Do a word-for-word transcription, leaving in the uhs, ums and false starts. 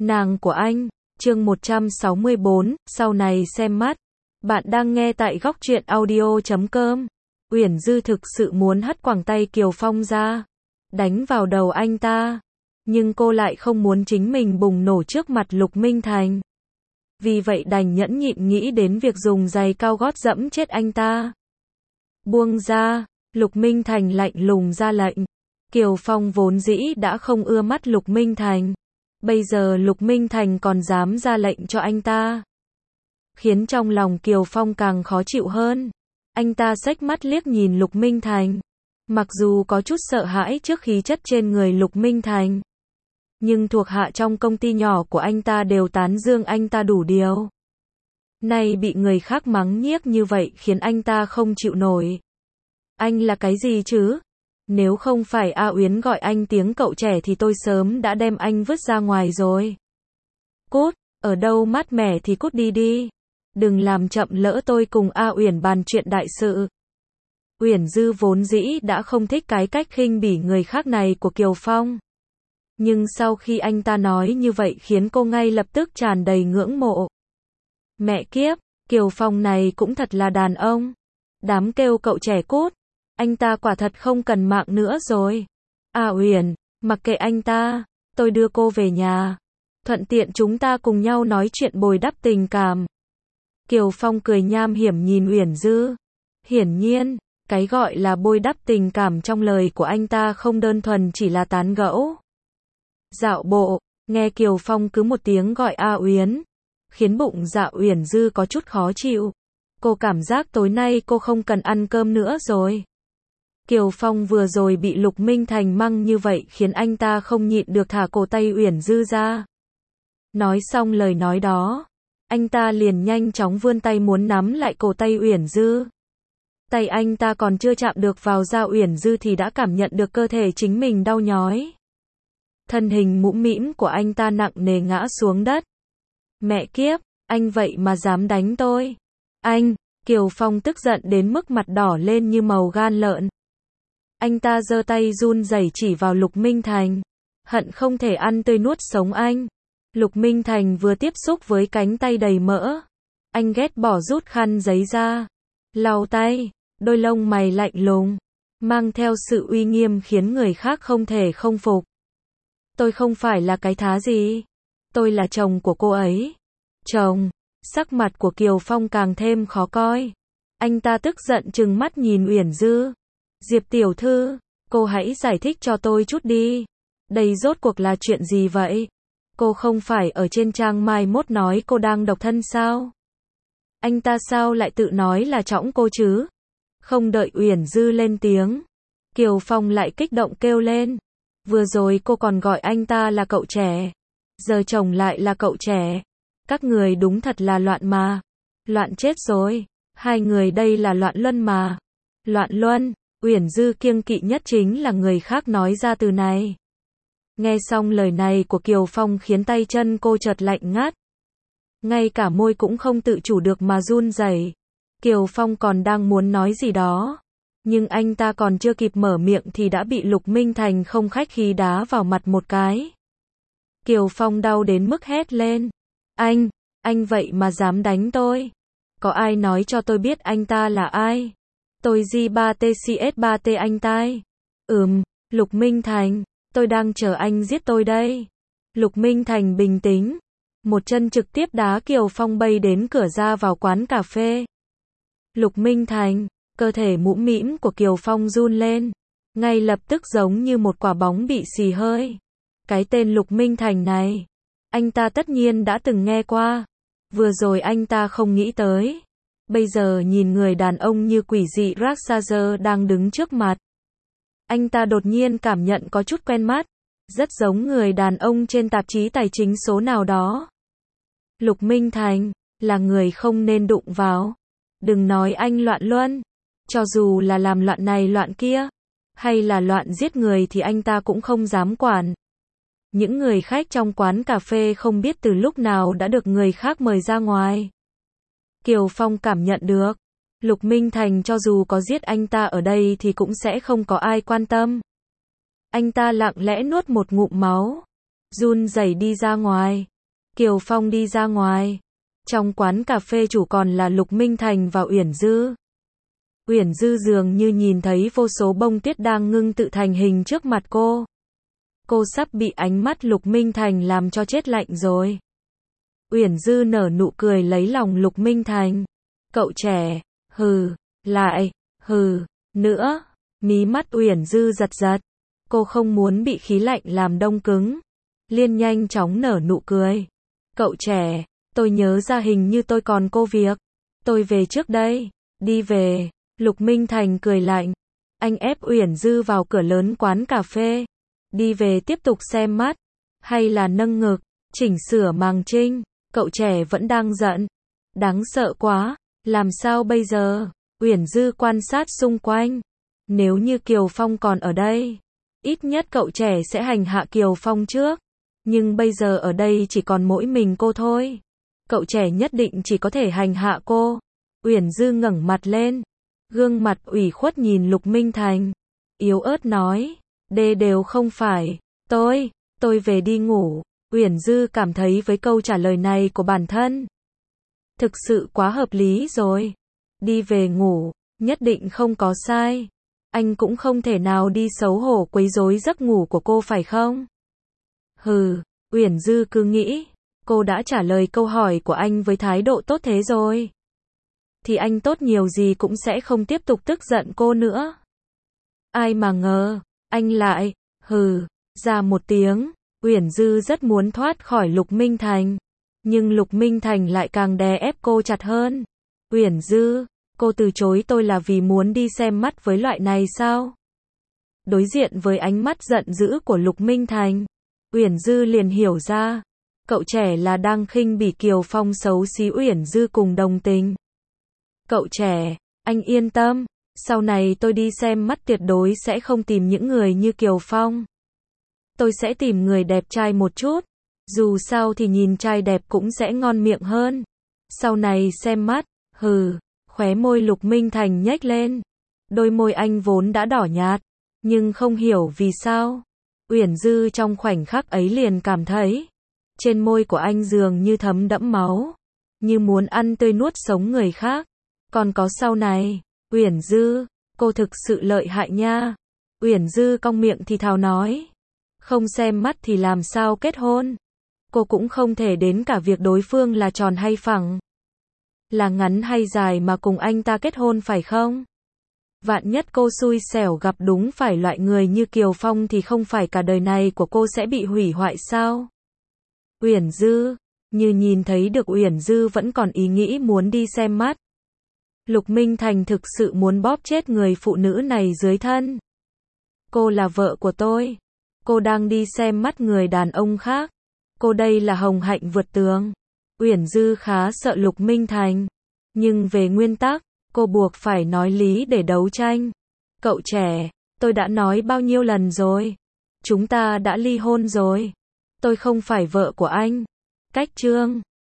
Nàng của anh, chương một trăm sáu mươi bốn, sau này xem mắt. Bạn đang nghe tại góc truyện audio chấm com. Uyển Dư thực sự muốn hất quẳng tay Kiều Phong ra, đánh vào đầu anh ta. Nhưng cô lại không muốn chính mình bùng nổ trước mặt Lục Minh Thành. Vì vậy đành nhẫn nhịn nghĩ đến việc dùng giày cao gót dẫm chết anh ta. Buông ra, Lục Minh Thành lạnh lùng ra lệnh. Kiều Phong vốn dĩ đã không ưa mắt Lục Minh Thành. Bây giờ Lục Minh Thành còn dám ra lệnh cho anh ta, khiến trong lòng Kiều Phong càng khó chịu hơn. Anh ta xếch mắt liếc nhìn Lục Minh Thành. Mặc dù có chút sợ hãi trước khí chất trên người Lục Minh Thành, nhưng thuộc hạ trong công ty nhỏ của anh ta đều tán dương anh ta đủ điều. Nay bị người khác mắng nhiếc như vậy khiến anh ta không chịu nổi. Anh là cái gì chứ? Nếu không phải A Uyển gọi anh tiếng cậu trẻ thì tôi sớm đã đem anh vứt ra ngoài rồi. Cút, ở đâu mát mẻ thì cút đi đi. Đừng làm chậm lỡ tôi cùng A Uyển bàn chuyện đại sự. Uyển Dư vốn dĩ đã không thích cái cách khinh bỉ người khác này của Kiều Phong. Nhưng sau khi anh ta nói như vậy khiến cô ngay lập tức tràn đầy ngưỡng mộ. Mẹ kiếp, Kiều Phong này cũng thật là đàn ông. Đám kêu cậu trẻ cút. Anh ta quả thật không cần mạng nữa rồi. A Uyển, mặc kệ anh ta, tôi đưa cô về nhà. Thuận tiện chúng ta cùng nhau nói chuyện bồi đắp tình cảm. Kiều Phong cười nham hiểm nhìn Uyển Dư. Hiển nhiên, cái gọi là bồi đắp tình cảm trong lời của anh ta không đơn thuần chỉ là tán gẫu, dạo bộ. Nghe Kiều Phong cứ một tiếng gọi A Uyển, khiến bụng dạ Uyển Dư có chút khó chịu. Cô cảm giác tối nay cô không cần ăn cơm nữa rồi. Kiều Phong vừa rồi bị Lục Minh Thành măng như vậy khiến anh ta không nhịn được thả cổ tay Uyển Dư ra. Nói xong lời nói đó, anh ta liền nhanh chóng vươn tay muốn nắm lại cổ tay Uyển Dư. Tay anh ta còn chưa chạm được vào da Uyển Dư thì đã cảm nhận được cơ thể chính mình đau nhói. Thân hình mũm mĩm của anh ta nặng nề ngã xuống đất. Mẹ kiếp, anh vậy mà dám đánh tôi. Anh, Kiều Phong tức giận đến mức mặt đỏ lên như màu gan lợn. Anh ta giơ tay run rẩy chỉ vào Lục Minh Thành, hận không thể ăn tươi nuốt sống anh. Lục Minh Thành vừa tiếp xúc với cánh tay đầy mỡ, anh ghét bỏ rút khăn giấy ra, lau tay, đôi lông mày lạnh lùng, mang theo sự uy nghiêm khiến người khác không thể không phục. Tôi không phải là cái thá gì, tôi là chồng của cô ấy. Chồng? Sắc mặt của Kiều Phong càng thêm khó coi. Anh ta tức giận trừng mắt nhìn Uyển Dư. Diệp tiểu thư, cô hãy giải thích cho tôi chút đi. Đây rốt cuộc là chuyện gì vậy? Cô không phải ở trên trang mai mốt nói cô đang độc thân sao? Anh ta sao lại tự nói là trõng cô chứ? Không đợi Uyển Dư lên tiếng, Kiều Phong lại kích động kêu lên. Vừa rồi cô còn gọi anh ta là cậu trẻ, giờ chồng lại là cậu trẻ. Các người đúng thật là loạn mà. Loạn chết rồi. Hai người đây là loạn luân mà. Loạn luân. Uyển Dư kiêng kỵ nhất chính là người khác nói ra từ này. Nghe xong lời này của Kiều Phong khiến tay chân cô chợt lạnh ngắt. Ngay cả môi cũng không tự chủ được mà run rẩy. Kiều Phong còn đang muốn nói gì đó, nhưng anh ta còn chưa kịp mở miệng thì đã bị Lục Minh Thành không khách khí đá vào mặt một cái. Kiều Phong đau đến mức hét lên. Anh, anh vậy mà dám đánh tôi. Có ai nói cho tôi biết anh ta là ai? Tôi G ba T C S ba T anh tai. Ừm, Lục Minh Thành, tôi đang chờ anh giết tôi đây. Lục Minh Thành bình tĩnh, một chân trực tiếp đá Kiều Phong bay đến cửa ra vào quán cà phê. Lục Minh Thành, cơ thể mũm mĩm của Kiều Phong run lên, ngay lập tức giống như một quả bóng bị xì hơi. Cái tên Lục Minh Thành này, anh ta tất nhiên đã từng nghe qua. Vừa rồi anh ta không nghĩ tới. Bây giờ nhìn người đàn ông như quỷ dị Raksazer đang đứng trước mặt, anh ta đột nhiên cảm nhận có chút quen mắt. Rất giống người đàn ông trên tạp chí tài chính số nào đó. Lục Minh Thành, là người không nên đụng vào. Đừng nói anh loạn luân. Cho dù là làm loạn này loạn kia, hay là loạn giết người thì anh ta cũng không dám quản. Những người khách trong quán cà phê không biết từ lúc nào đã được người khác mời ra ngoài. Kiều Phong cảm nhận được, Lục Minh Thành cho dù có giết anh ta ở đây thì cũng sẽ không có ai quan tâm. Anh ta lặng lẽ nuốt một ngụm máu, run rẩy đi ra ngoài. Kiều Phong đi ra ngoài. Trong quán cà phê chủ còn là Lục Minh Thành và Uyển Dư. Uyển Dư dường như nhìn thấy vô số bông tuyết đang ngưng tự thành hình trước mặt cô. Cô sắp bị ánh mắt Lục Minh Thành làm cho chết lạnh rồi. Uyển Dư nở nụ cười lấy lòng Lục Minh Thành. Cậu trẻ, hừ, lại, hừ, nữa. Mí mắt Uyển Dư giật giật. Cô không muốn bị khí lạnh làm đông cứng. Liền nhanh chóng nở nụ cười. Cậu trẻ, tôi nhớ ra hình như tôi còn cô việc. Tôi về trước đây. Đi về. Lục Minh Thành cười lạnh. Anh ép Uyển Dư vào cửa lớn quán cà phê. Đi về tiếp tục xem mắt. Hay là nâng ngực, chỉnh sửa màng trinh. Cậu trẻ vẫn đang giận. Đáng sợ quá. Làm sao bây giờ? Uyển Dư quan sát xung quanh. Nếu như Kiều Phong còn ở đây, ít nhất cậu trẻ sẽ hành hạ Kiều Phong trước. Nhưng bây giờ ở đây chỉ còn mỗi mình cô thôi. Cậu trẻ nhất định chỉ có thể hành hạ cô. Uyển Dư ngẩng mặt lên. Gương mặt ủy khuất nhìn Lục Minh Thành. Yếu ớt nói. Đê đều không phải. Tôi, tôi về đi ngủ. Uyển Dư cảm thấy với câu trả lời này của bản thân. Thực sự quá hợp lý rồi. Đi về ngủ, nhất định không có sai. Anh cũng không thể nào đi xấu hổ quấy rối giấc ngủ của cô phải không? Hừ, Uyển Dư cứ nghĩ, cô đã trả lời câu hỏi của anh với thái độ tốt thế rồi. Thì anh tốt nhiều gì cũng sẽ không tiếp tục tức giận cô nữa. Ai mà ngờ, anh lại, hừ, ra một tiếng. Uyển Dư rất muốn thoát khỏi Lục Minh Thành. Nhưng Lục Minh Thành lại càng đè ép cô chặt hơn. Uyển Dư, cô từ chối tôi là vì muốn đi xem mắt với loại này sao? Đối diện với ánh mắt giận dữ của Lục Minh Thành, Uyển Dư liền hiểu ra. Cậu trẻ là đang khinh bỉ Kiều Phong xấu xí. Uyển Dư cùng đồng tình. Cậu trẻ, anh yên tâm. Sau này tôi đi xem mắt tuyệt đối sẽ không tìm những người như Kiều Phong. Tôi sẽ tìm người đẹp trai một chút. Dù sao thì nhìn trai đẹp cũng sẽ ngon miệng hơn. Sau này xem mắt, hừ, khóe môi Lục Minh Thành nhếch lên. Đôi môi anh vốn đã đỏ nhạt, nhưng không hiểu vì sao. Uyển Dư trong khoảnh khắc ấy liền cảm thấy, trên môi của anh dường như thấm đẫm máu, như muốn ăn tươi nuốt sống người khác. Còn có sau này, Uyển Dư, cô thực sự lợi hại nha. Uyển Dư cong miệng thì thào nói, không xem mắt thì làm sao kết hôn. Cô cũng không thể đến cả việc đối phương là tròn hay phẳng, là ngắn hay dài mà cùng anh ta kết hôn phải không? Vạn nhất cô xui xẻo gặp đúng phải loại người như Kiều Phong thì không phải cả đời này của cô sẽ bị hủy hoại sao? Uyển Dư, như nhìn thấy được Uyển Dư vẫn còn ý nghĩ muốn đi xem mắt. Lục Minh Thành thực sự muốn bóp chết người phụ nữ này dưới thân. Cô là vợ của tôi. Cô đang đi xem mắt người đàn ông khác. Cô đây là hồng hạnh vượt tường. Uyển Dư khá sợ Lục Minh Thành. Nhưng về nguyên tắc, cô buộc phải nói lý để đấu tranh. Cậu trẻ, tôi đã nói bao nhiêu lần rồi. Chúng ta đã ly hôn rồi. Tôi không phải vợ của anh. Cách chương